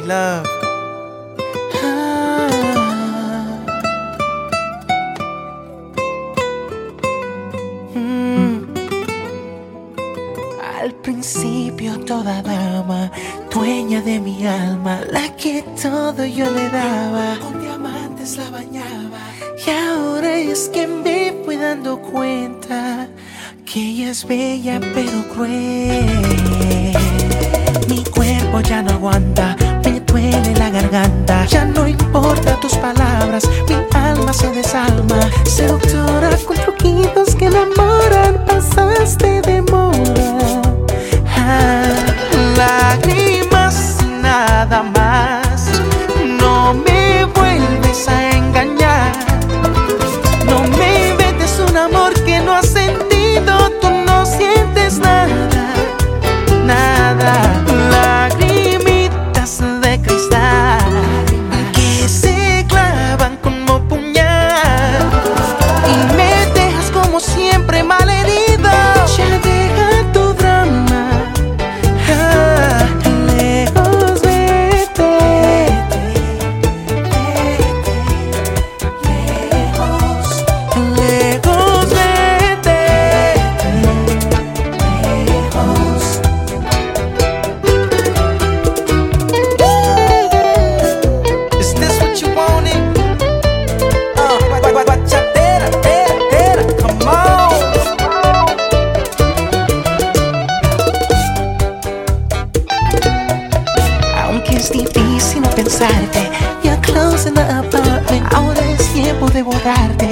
love. Al principio toda dama, dueña de mi alma, la que todo yo le daba, con diamantes la bañaba. Y ahora es que me voy dando cuenta que ella es bella pero cruel. Mi cuerpo ya no aguanta, me duele la garganta. Ya no importa tus palabras, mi alma se desalma. Seductora con truquitos que enamoran, pasaste de moda. Lágrimas y nada más, no me vuelves a engañar. No me inventes un amor que no has sentido, tú no sientes nada, nada. Lagrimitas de cristal que se clavan como puñal y me dejas como siempre malherido. Ya deja tu drama. Es difícil no pensarte. You're close in the apartment. Ahora es tiempo de borrarte.